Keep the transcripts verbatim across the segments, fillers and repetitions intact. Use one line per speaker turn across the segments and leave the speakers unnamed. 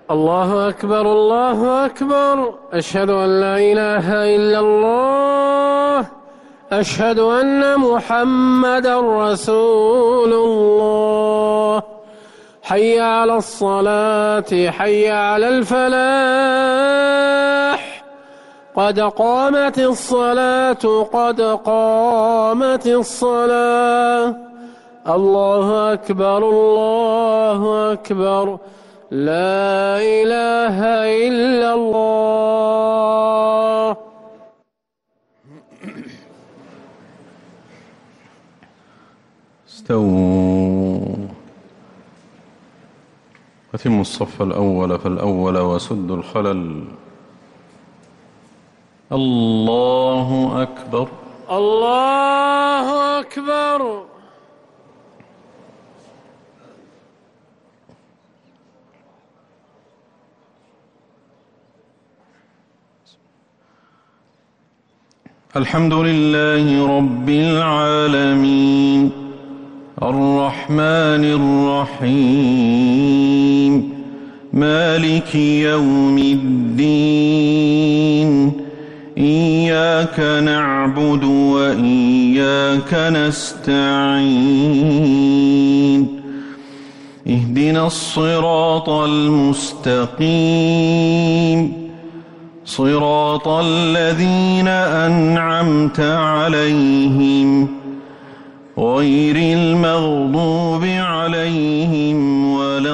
الله أكبر الله أكبر. أشهد أن لا إله إلا الله. أشهد أن محمدا رسول الله. حي على الصلاة حي على الفلاح. قد قامت الصلاة قد قامت الصلاة. الله أكبر الله أكبر. لا إله إلا الله.
استووا أتموا الصف الأول فالأول وسدوا الخلل. الله أكبر
الله أكبر.
الحمد لله رب العالمين الرحمن الرحيم مالك يوم الدين. إياك نعبد وإياك نستعين. اهدنا الصراط المستقيم صراط الذين أنعمت عليهم غير المغضوب عليهم ولا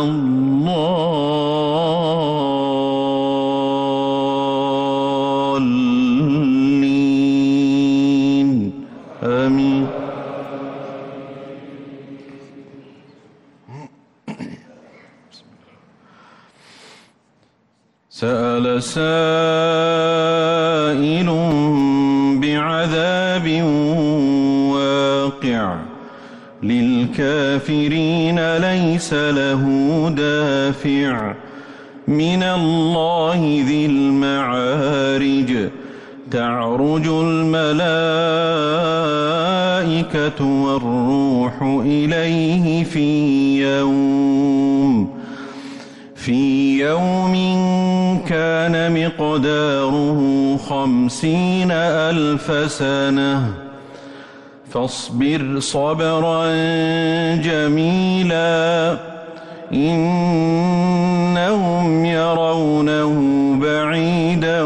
الضالين آمين. سأل سائل بعذاب واقع للكافرين ليس له دافع من الله ذي المعارج. تعرج الملائكة والروح إليه في يوم في يوم كان مقداره خمسين ألف سنة. فاصبر صبرا جميلا إنهم يرونه بعيدا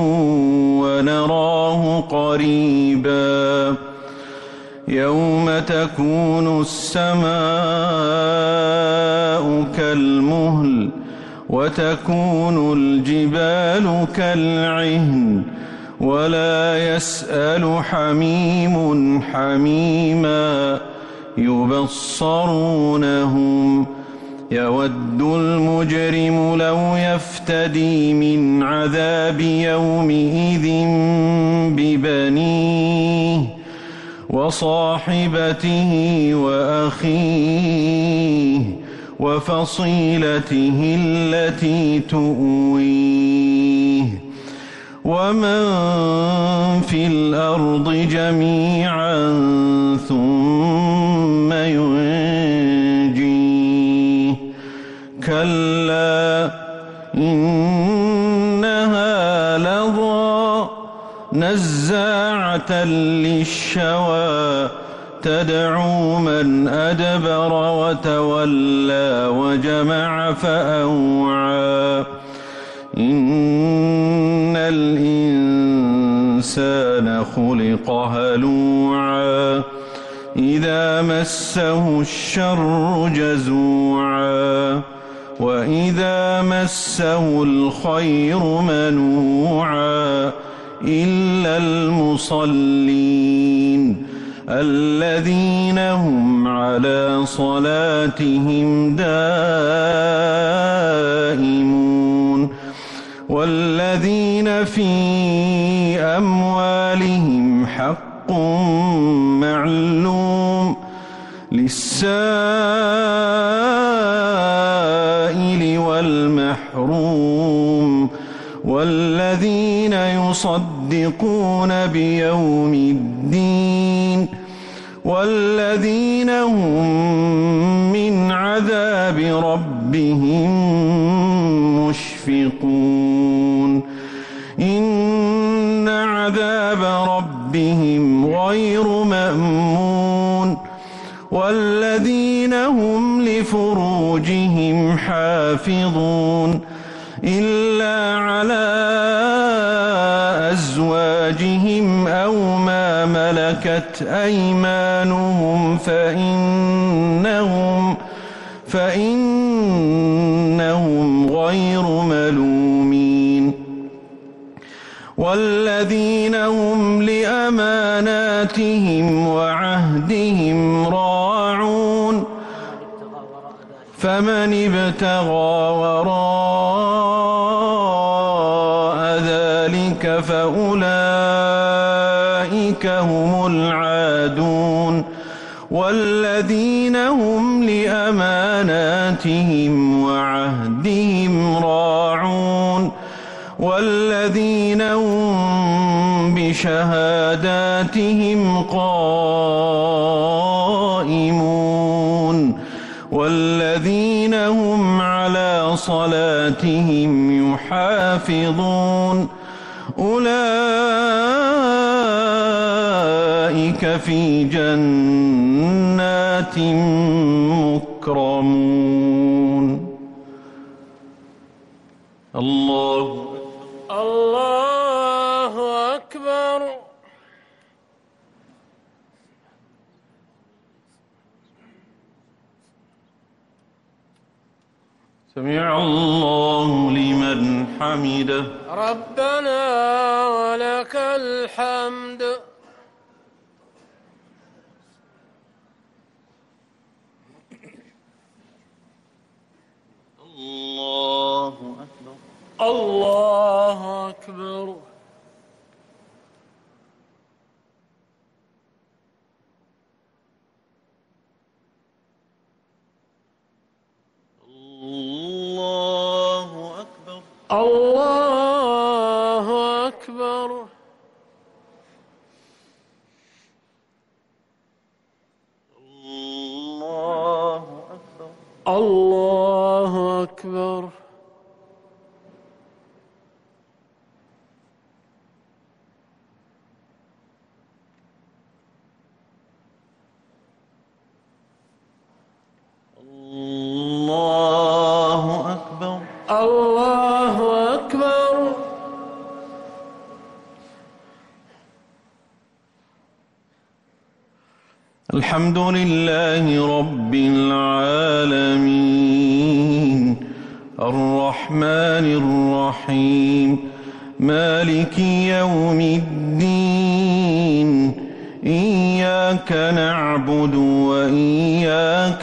ونراه قريبا. يوم تكون السماء كالمهل وتكون الجبال كالعهن ولا يسأل حميم حميما. يبصرونهم يود المجرم لو يفتدي من عذاب يومئذ ببنيه وصاحبته وأخيه وفصيلته التي تؤويه ومن في الأرض جميعا ثم ينجيه. كلا إنها لظى نزاعة للشوى تدعو من أدبر وتولى وجمع فأوعى. إن الإنسان خلق هلوعا إذا مسه الشر جزوعا وإذا مسه الخير منوعا إلا المصلين الذين هم على صلاتهم دائمون والذين في أموالهم حق معلوم للسائل والمحروم والذين يصدقون بيوم الدين والذين هم من عذاب ربهم مشفقون.
مشفقون إن عذاب ربهم غير مأمون والذين هم لفروجهم حافظون إلا على أزواجهم أو ما ملكت أيمانهم فإنهم فإنهم غير ملومين والذين هم لأماناتهم وعهدهم راعون فمن ابتغى وراء ذلك فأولئك هم العادون والذين هم لأماناتهم وعهدهم راعون والذين هم بشهاداتهم قائمون والذين هم على صلاتهم يحافظون أولئك في جنات مكرمون. الله
الله أكبر.
سمع الله لمن حمده.
ربنا ولك الحمد.
الله أكبر.
الله أكبر.
الله أكبر.
الله أكبر.
الله أكبر.
الله أكبر.
الله أكبر.
الله أكبر.
الحمد لله رب العالمين الرحمن الرحيم مالك يوم الدين إياك نعبد وإياك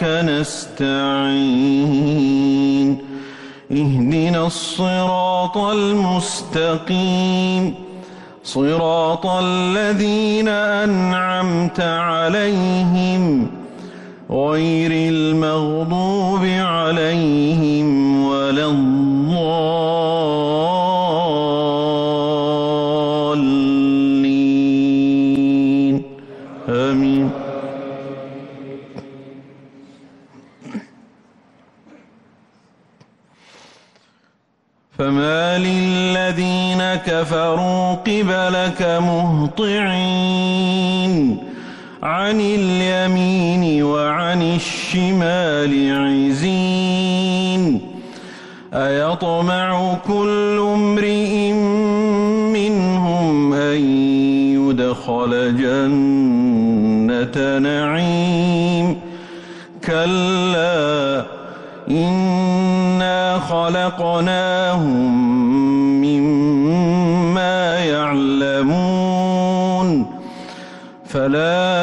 نستعين اهدنا الصراط المستقيم صراط الذين أنعمت عليهم غير المغضوب عليهم ولا الضالين آمين. فما للذين كفروا قبلك مهطعين عن اليمين وعن الشمال عزين أيطمع كل امرئ منهم أن يدخل جنة نعيم كلا إنا خلقناهم مما يعلمون فلا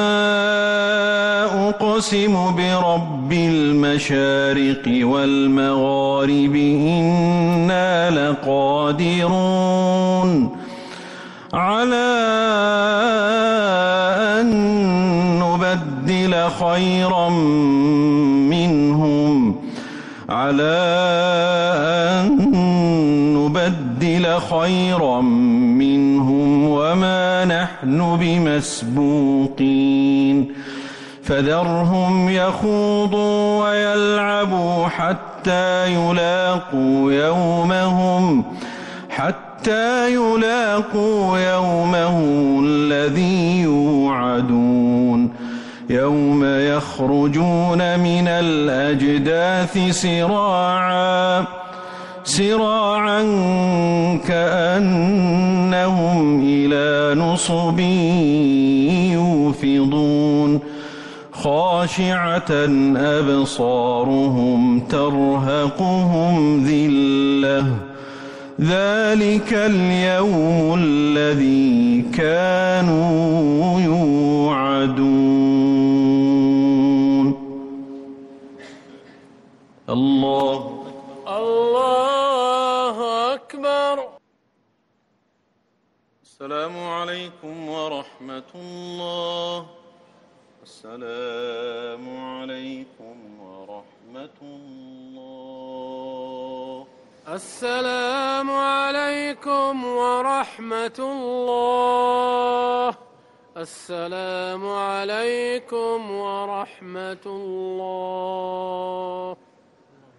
أقسم برب المشارق والمغارب إنا لقادرون على أن نبدل خيرا منهم على أن نبدل خيرا منهم وما نحن بمسبوقين فذرهم يخوضوا ويلعبوا حتى حتى يلاقوا يومهم حتى يلاقوا يومهم الذي يوعدون يوم يخرجون من الأجداث سراعا سراعا كأنهم إلى نصب يوفضون خاشعة أبصارهم ترهقهم ذلة ذلك اليوم الذي كانوا يوعدون. الله
الله أكبر.
السلام عليكم ورحمة الله. السلام عليكم ورحمة الله.
السلام عليكم ورحمة الله. السلام عليكم ورحمة الله.